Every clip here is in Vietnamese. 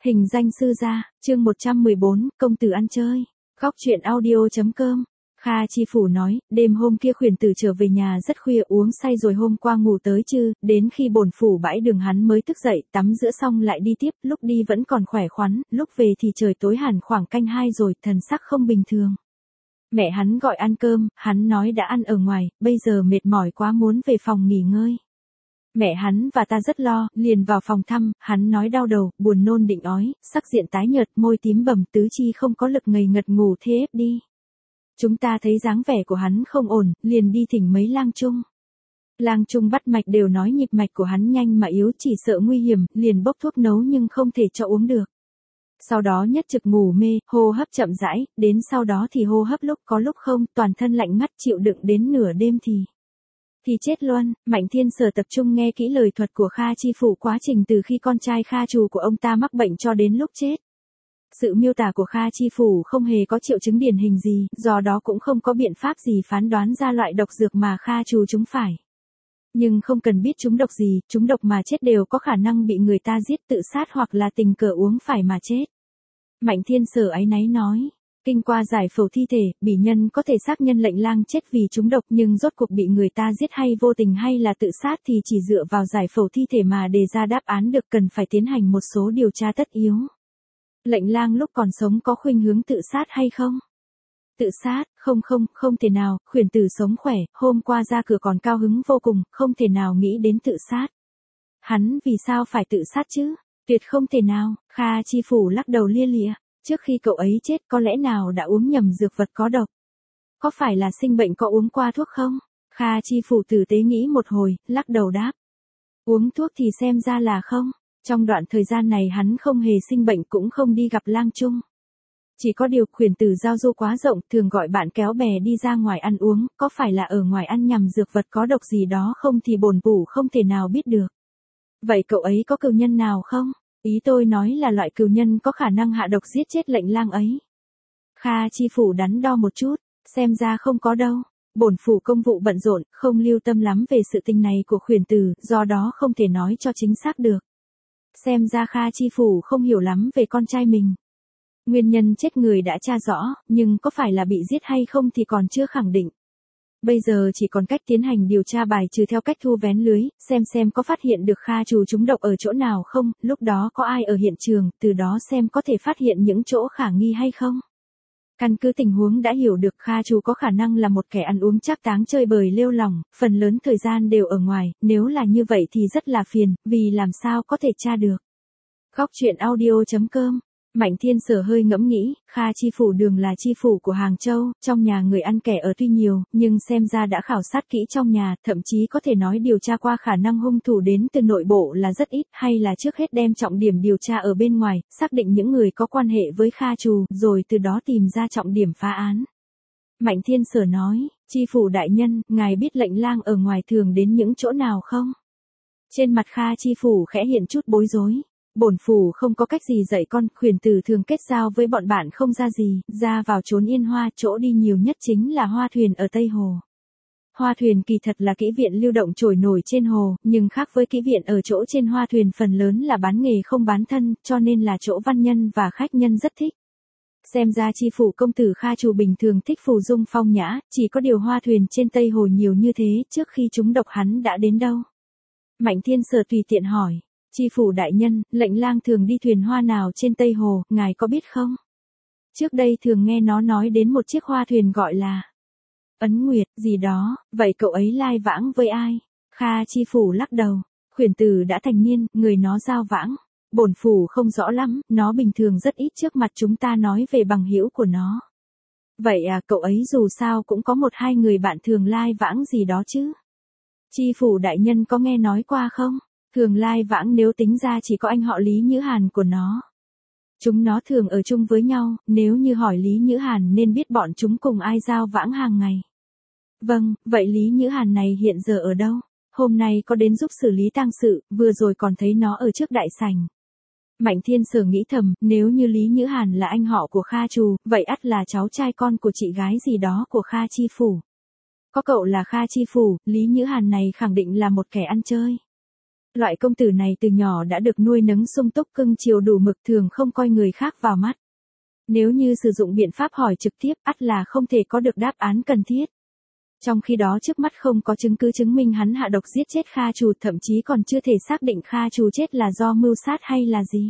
Hình danh sư gia, chương 114, công tử ăn chơi. Góc truyện audio.com. Kha Chi Phủ nói, đêm hôm kia khuyển tử trở về nhà rất khuya uống say rồi hôm qua ngủ tới trưa, đến khi bổn phủ bãi đường hắn mới thức dậy, tắm rửa xong lại đi tiếp, lúc đi vẫn còn khỏe khoắn, lúc về thì trời tối hẳn khoảng canh 2 rồi, thần sắc không bình thường. Mẹ hắn gọi ăn cơm, hắn nói đã ăn ở ngoài, bây giờ mệt mỏi quá muốn về phòng nghỉ ngơi. Mẹ hắn và ta rất lo, liền vào phòng thăm, hắn nói đau đầu, buồn nôn định ói, sắc diện tái nhợt, môi tím bầm, tứ chi không có lực ngầy ngật ngủ thê ép đi. Chúng ta thấy dáng vẻ của hắn không ổn, liền đi thỉnh mấy lang trung. Lang trung bắt mạch đều nói nhịp mạch của hắn nhanh mà yếu, chỉ sợ nguy hiểm, liền bốc thuốc nấu nhưng không thể cho uống được. Sau đó nhất trực ngủ mê, hô hấp chậm rãi, đến sau đó thì hô hấp lúc có lúc không, toàn thân lạnh ngắt chịu đựng đến nửa đêm thì chết luôn. Mạnh Thiên Sở tập trung nghe kỹ lời thuật của Kha Chi Phủ quá trình từ khi con trai Kha Trù của ông ta mắc bệnh cho đến lúc chết. Sự miêu tả của Kha Chi Phủ không hề có triệu chứng điển hình gì, do đó cũng không có biện pháp gì phán đoán ra loại độc dược mà Kha Trù trúng phải. Nhưng không cần biết trúng độc gì, trúng độc mà chết đều có khả năng bị người ta giết tự sát hoặc là tình cờ uống phải mà chết. Mạnh Thiên Sở áy náy nói. Kinh qua giải phẫu thi thể, bỉ nhân có thể xác nhận lệnh lang chết vì trúng độc nhưng rốt cuộc bị người ta giết hay vô tình hay là tự sát thì chỉ dựa vào giải phẫu thi thể mà đề ra đáp án được, cần phải tiến hành một số điều tra tất yếu. Lệnh lang lúc còn sống có khuynh hướng tự sát hay không? Tự sát, không thể nào, khuyển tử sống khỏe, hôm qua ra cửa còn cao hứng vô cùng, không thể nào nghĩ đến tự sát. Hắn vì sao phải tự sát chứ? Tuyệt không thể nào, Kha Chi Phủ lắc đầu lia lịa. Trước khi cậu ấy chết có lẽ nào đã uống nhầm dược vật có độc? Có phải là sinh bệnh có uống qua thuốc không? Kha Chi Phủ tử tế nghĩ một hồi, lắc đầu đáp. Uống thuốc thì xem ra là không. Trong đoạn thời gian này hắn không hề sinh bệnh cũng không đi gặp lang trung. Chỉ có điều khuyển tử giao du quá rộng, thường gọi bạn kéo bè đi ra ngoài ăn uống, có phải là ở ngoài ăn nhầm dược vật có độc gì đó không thì bổn phủ không thể nào biết được. Vậy cậu ấy có cừu nhân nào không? Ý tôi nói là loại cừu nhân có khả năng hạ độc giết chết lệnh lang ấy. Kha Chi Phủ đắn đo một chút, xem ra không có đâu. Bổn phủ công vụ bận rộn, không lưu tâm lắm về sự tình này của khuyển tử, do đó không thể nói cho chính xác được. Xem ra Kha Chi Phủ không hiểu lắm về con trai mình. Nguyên nhân chết người đã tra rõ, nhưng có phải là bị giết hay không thì còn chưa khẳng định. Bây giờ chỉ còn cách tiến hành điều tra bài trừ theo cách thu vén lưới, xem có phát hiện được Kha Trù trúng độc ở chỗ nào không, lúc đó có ai ở hiện trường, từ đó xem có thể phát hiện những chỗ khả nghi hay không. Căn cứ tình huống đã hiểu được Kha Trù có khả năng là một kẻ ăn uống trác táng chơi bời lêu lỏng, phần lớn thời gian đều ở ngoài, nếu là như vậy thì rất là phiền, vì làm sao có thể tra được. Góc truyện audio.com. Mạnh Thiên Sở hơi ngẫm nghĩ, Kha Chi Phủ đường là chi phủ của Hàng Châu, trong nhà người ăn kẻ ở tuy nhiều, nhưng xem ra đã khảo sát kỹ trong nhà, thậm chí có thể nói điều tra qua khả năng hung thủ đến từ nội bộ là rất ít, hay là trước hết đem trọng điểm điều tra ở bên ngoài, xác định những người có quan hệ với Kha Trù, rồi từ đó tìm ra trọng điểm phá án. Mạnh Thiên Sở nói, chi phủ đại nhân, ngài biết lệnh lang ở ngoài thường đến những chỗ nào không? Trên mặt Kha Chi Phủ khẽ hiện chút bối rối. Bổn phủ không có cách gì dạy con, khuyển tử thường kết giao với bọn bạn không ra gì, ra vào trốn yên hoa, chỗ đi nhiều nhất chính là hoa thuyền ở Tây Hồ. Hoa thuyền kỳ thật là kỹ viện lưu động trôi nổi trên hồ, nhưng khác với kỹ viện ở chỗ trên hoa thuyền phần lớn là bán nghề không bán thân, cho nên là chỗ văn nhân và khách nhân rất thích. Xem ra chi phủ công tử Kha Trù bình thường thích phù dung phong nhã, chỉ có điều hoa thuyền trên Tây Hồ nhiều như thế, trước khi chúng độc hắn đã đến đâu? Mạnh Thiên Sở tùy tiện hỏi. Chi phủ đại nhân, lệnh lang thường đi thuyền hoa nào trên Tây Hồ, ngài có biết không? Trước đây thường nghe nó nói đến một chiếc hoa thuyền gọi là Ấn Nguyệt, gì đó, vậy cậu ấy lai vãng với ai? Kha Chi Phủ lắc đầu, khuyển tử đã thành niên, người nó giao vãng. Bổn phủ không rõ lắm, nó bình thường rất ít trước mặt chúng ta nói về bằng hữu của nó. Vậy à, cậu ấy dù sao cũng có một hai người bạn thường lai vãng gì đó chứ? Chi phủ đại nhân có nghe nói qua không? Thường lai vãng nếu tính ra chỉ có anh họ Lý Nhữ Hàn của nó. Chúng nó thường ở chung với nhau, nếu như hỏi Lý Nhữ Hàn nên biết bọn chúng cùng ai giao vãng hàng ngày. Vâng, vậy Lý Nhữ Hàn này hiện giờ ở đâu? Hôm nay có đến giúp xử lý tang sự, vừa rồi còn thấy nó ở trước đại sảnh. Mạnh Thiên Sở nghĩ thầm, nếu như Lý Nhữ Hàn là anh họ của Kha Trù, vậy ắt là cháu trai con của chị gái gì đó của Kha Chi Phủ. Có cậu là Kha Chi Phủ, Lý Nhữ Hàn này khẳng định là một kẻ ăn chơi. Loại công tử này từ nhỏ đã được nuôi nấng sung túc cưng chiều đủ mực, thường không coi người khác vào mắt. Nếu như sử dụng biện pháp hỏi trực tiếp, ắt là không thể có được đáp án cần thiết. Trong khi đó trước mắt không có chứng cứ chứng minh hắn hạ độc giết chết Kha Trù, thậm chí còn chưa thể xác định Kha Trù chết là do mưu sát hay là gì.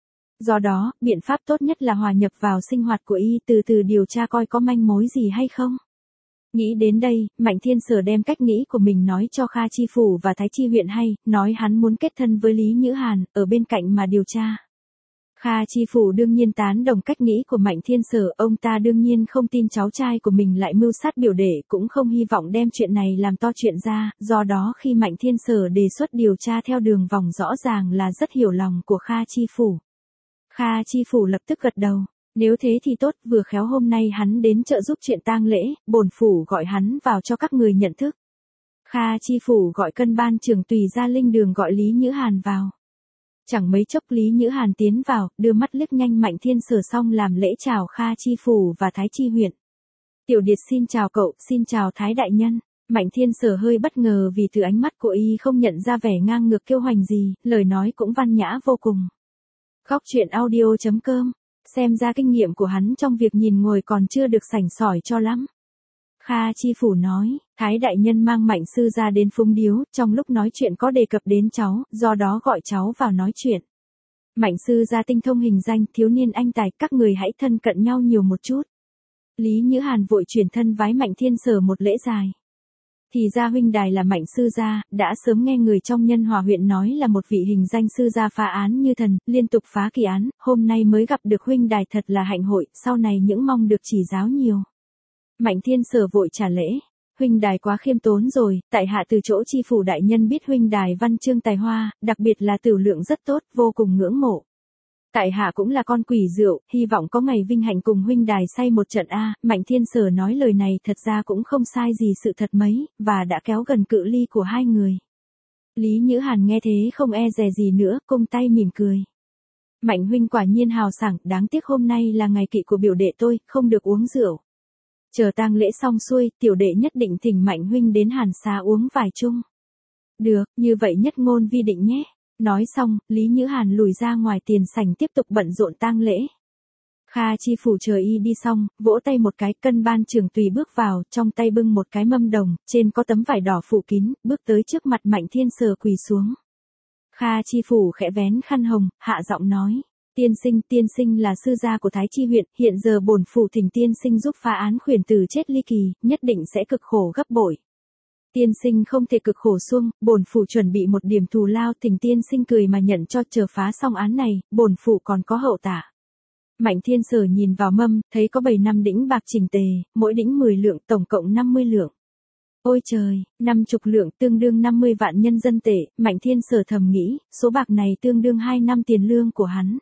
Do đó, biện pháp tốt nhất là hòa nhập vào sinh hoạt của y, từ từ điều tra coi có manh mối gì hay không. Nghĩ đến đây, Mạnh Thiên Sở đem cách nghĩ của mình nói cho Kha Chi Phủ và Thái Chi huyện hay, nói hắn muốn kết thân với Lý Nhữ Hàn, ở bên cạnh mà điều tra. Kha Chi Phủ đương nhiên tán đồng cách nghĩ của Mạnh Thiên Sở, ông ta đương nhiên không tin cháu trai của mình lại mưu sát biểu đệ, cũng không hy vọng đem chuyện này làm to chuyện ra, do đó khi Mạnh Thiên Sở đề xuất điều tra theo đường vòng rõ ràng là rất hiểu lòng của Kha Chi Phủ. Kha Chi Phủ lập tức gật đầu, nếu thế thì tốt, vừa khéo hôm nay hắn đến trợ giúp chuyện tang lễ, bổn phủ gọi hắn vào cho các người nhận thức. Kha Chi Phủ gọi cân ban trưởng tùy ra linh đường gọi Lý Nhữ Hàn vào. Chẳng mấy chốc Lý Nhữ Hàn tiến vào, đưa mắt liếc nhanh Mạnh Thiên Sở xong làm lễ chào Kha Chi Phủ và Thái Chi huyện. Tiểu Điệt xin chào cậu, xin chào Thái đại nhân. Mạnh Thiên Sở hơi bất ngờ vì từ ánh mắt của y không nhận ra vẻ ngang ngược kiêu hoành gì, lời nói cũng văn nhã vô cùng. Góc truyện audio.com, xem ra kinh nghiệm của hắn trong việc nhìn ngồi còn chưa được sành sỏi cho lắm. Kha Chi Phủ nói, Thái đại nhân mang Mạnh sư ra đến Phúng Điếu, trong lúc nói chuyện có đề cập đến cháu, do đó gọi cháu vào nói chuyện. Mạnh sư ra tinh thông hình danh, thiếu niên anh tài, các người hãy thân cận nhau nhiều một chút. Lý Nhữ Hàn vội chuyển thân vái Mạnh Thiên Sở một lễ dài. Thì ra huynh đài là Mạnh sư gia, đã sớm nghe người trong Nhân Hòa huyện nói là một vị hình danh sư gia phá án như thần, liên tục phá kỳ án, hôm nay mới gặp được huynh đài thật là hạnh hội, sau này những mong được chỉ giáo nhiều. Mạnh Thiên Sở vội trả lễ, huynh đài quá khiêm tốn rồi, tại hạ từ chỗ Chi Phủ đại nhân biết huynh đài văn chương tài hoa, đặc biệt là tửu lượng rất tốt, vô cùng ngưỡng mộ. Tại hạ cũng là con quỷ rượu, hy vọng có ngày vinh hạnh cùng huynh đài say một trận a. Mạnh Thiên Sở nói lời này thật ra cũng không sai gì sự thật mấy, và đã kéo gần cự ly của hai người. Lý Nhữ Hàn nghe thế không e dè gì nữa, cung tay mỉm cười. Mạnh huynh quả nhiên hào sảng, đáng tiếc hôm nay là ngày kỵ của biểu đệ tôi, không được uống rượu. Chờ tang lễ xong xuôi, tiểu đệ nhất định thỉnh Mạnh huynh đến Hàn Xá uống vài chung. Được, như vậy nhất ngôn vi định nhé. Nói xong, Lý Nhữ Hàn lùi ra ngoài tiền sảnh tiếp tục bận rộn tang lễ. Kha Chi Phủ chờ y đi xong, vỗ tay một cái, cân ban trưởng tùy bước vào, trong tay bưng một cái mâm đồng, trên có tấm vải đỏ phủ kín, bước tới trước mặt Mạnh Thiên Sở quỳ xuống. Kha Chi Phủ khẽ vén khăn hồng, hạ giọng nói, tiên sinh là sư gia của Thái Chi huyện, hiện giờ bổn phủ thỉnh tiên sinh giúp phá án khuyển tử chết ly kỳ, nhất định sẽ cực khổ gấp bội. Tiên sinh không thể cực khổ xuông, bổn phủ chuẩn bị một điểm thù lao, thỉnh tiên sinh cười mà nhận cho, chờ phá xong án này, bổn phủ còn có hậu tạ. Mạnh Thiên Sở nhìn vào mâm, thấy có 7 đĩnh bạc chỉnh tề, mỗi đĩnh 10 lượng, tổng cộng 50 lượng. Ôi trời, 50 lượng tương đương 50 vạn nhân dân tệ, Mạnh Thiên Sở thầm nghĩ, số bạc này tương đương 2 năm tiền lương của hắn.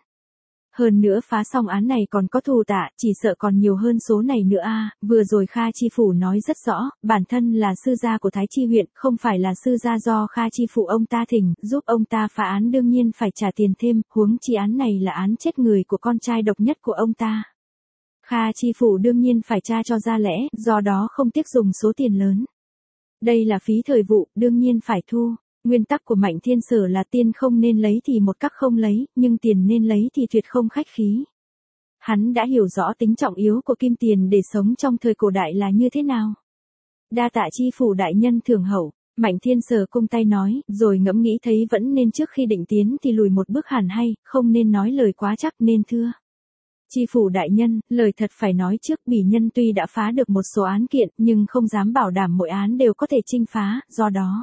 Hơn nữa phá xong án này còn có thù tạ, chỉ sợ còn nhiều hơn số này nữa a. Vừa rồi Kha Chi Phủ nói rất rõ, bản thân là sư gia của Thái Chi huyện, không phải là sư gia do Kha Chi Phủ ông ta thỉnh, giúp ông ta phá án đương nhiên phải trả tiền thêm, huống chi án này là án chết người của con trai độc nhất của ông ta. Kha Chi Phủ đương nhiên phải tra cho ra lẽ, do đó không tiếc dùng số tiền lớn. Đây là phí thời vụ, đương nhiên phải thu. Nguyên tắc của Mạnh Thiên Sở là tiên không nên lấy thì một cách không lấy, nhưng tiền nên lấy thì tuyệt không khách khí. Hắn đã hiểu rõ tính trọng yếu của kim tiền để sống trong thời cổ đại là như thế nào. Đa tạ Chi Phủ đại nhân thưởng hậu, Mạnh Thiên Sở cung tay nói, rồi ngẫm nghĩ thấy vẫn nên trước khi định tiến thì lùi một bước hẳn hay, không nên nói lời quá chắc nên thưa. Chi Phủ đại nhân, lời thật phải nói trước, bỉ nhân tuy đã phá được một số án kiện, nhưng không dám bảo đảm mỗi án đều có thể chinh phá, do đó.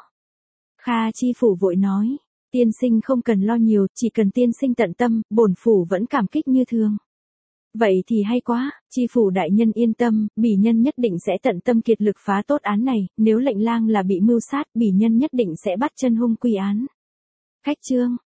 Kha Chi Phủ vội nói, tiên sinh không cần lo nhiều, chỉ cần tiên sinh tận tâm, bổn phủ vẫn cảm kích như thường. Vậy thì hay quá, Chi Phủ đại nhân yên tâm, bỉ nhân nhất định sẽ tận tâm kiệt lực phá tốt án này, nếu lệnh lang là bị mưu sát, bỉ nhân nhất định sẽ bắt chân hung quy án. Cách chương